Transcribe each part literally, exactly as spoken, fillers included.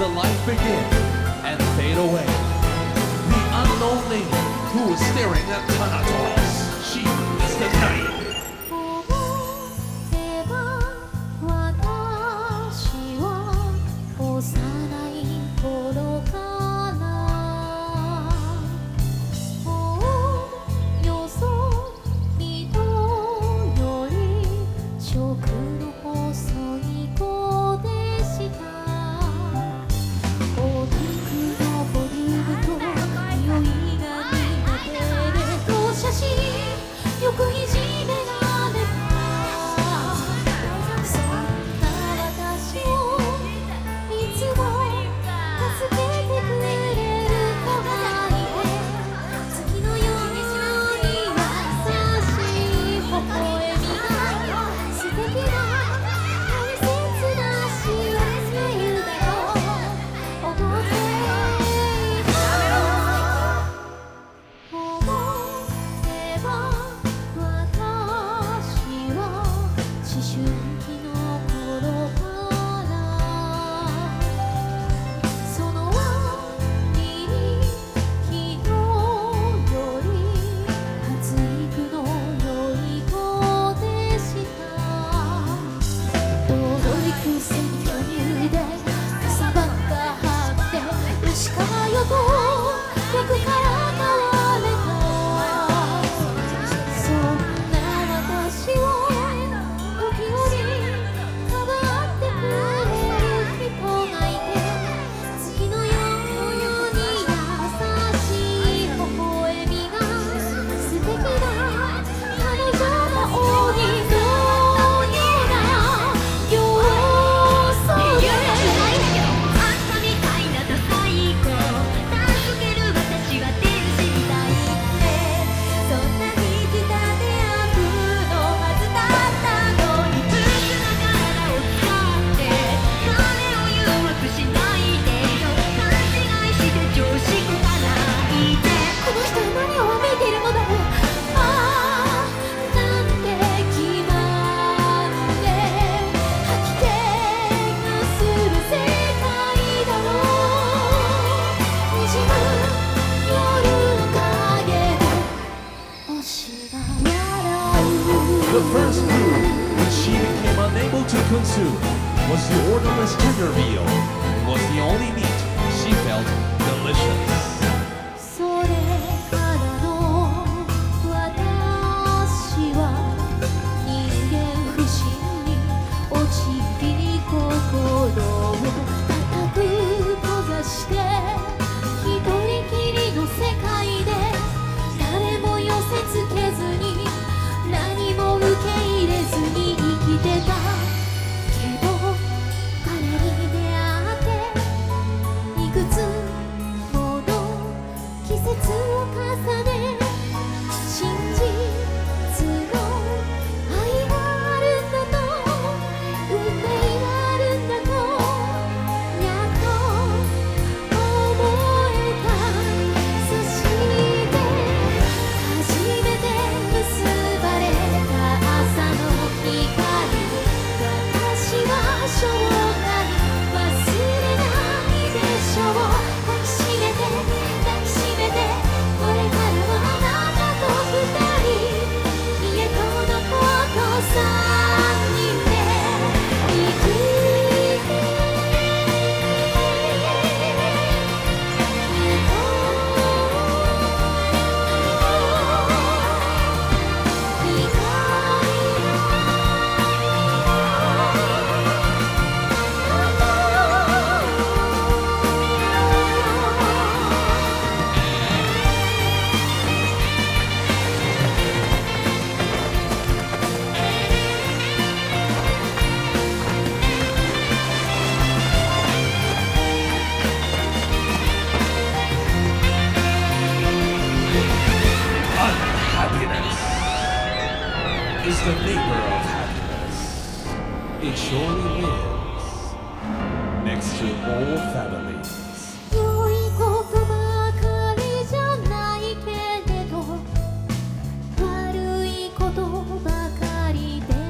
the light begin and fade away. The unknown lady who is staring at Thanatos. She is the night.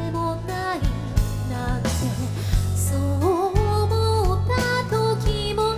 そう思った時も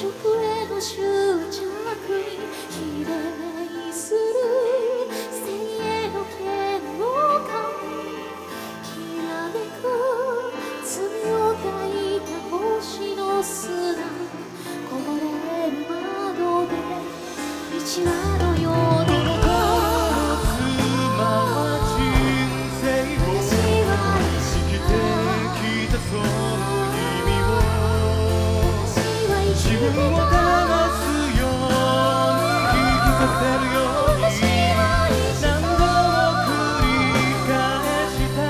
色への執着に比例する生への嫌悪感きらめく罪を抱いた星の砂こぼれる窓で一話のような自分を騙すように言い聞かせるように何度も繰り返した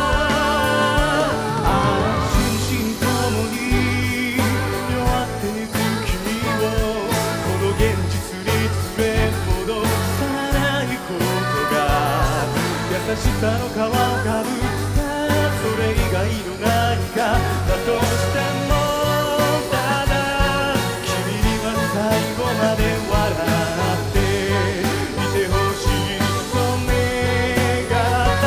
ああ心身ともに弱ってゆく君をこの現実に連れ戻さないことが優しさの皮をかぶったそれ以外の何かだとしても最後まで笑っていてほしいと願った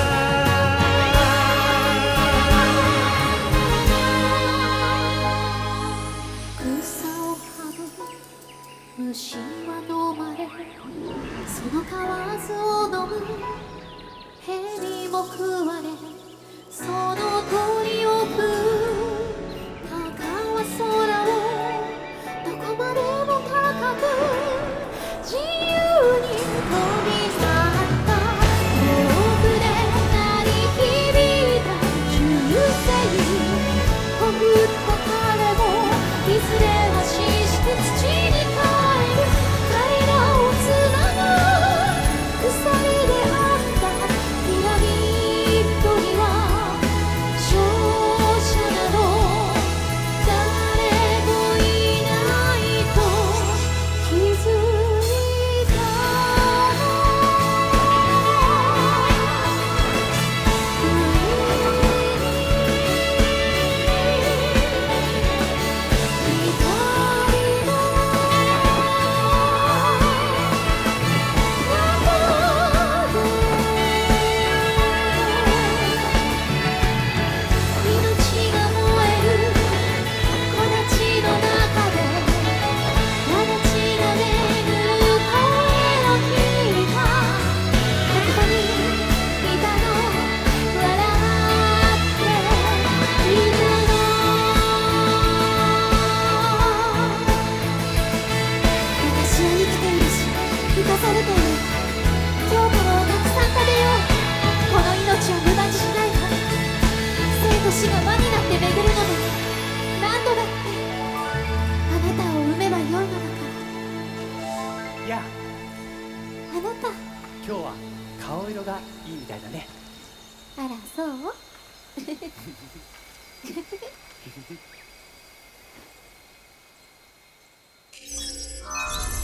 草をはむ虫は飲まれその蛙を飲む蛇も食われその鳥を食う鷹は空をどこまでも高く自由に飛び去った遠くで鳴り響いた銃声ほふった彼もいずれは死して土に帰る彼らをつなぐ鎖であったピラミッドには勝者など誰もいないと気づいた不意に光の中で命が燃える木立の中で私が巡る声を聞いたここにいたの笑っていたの私は生きているし生かされている今日からをたくさん食べようこの命は無駄にしないわ生と死が輪になって巡るのです何度だってあなたを産めばよいのだからいやあなた今日は顔色がいいみたいだねあらそう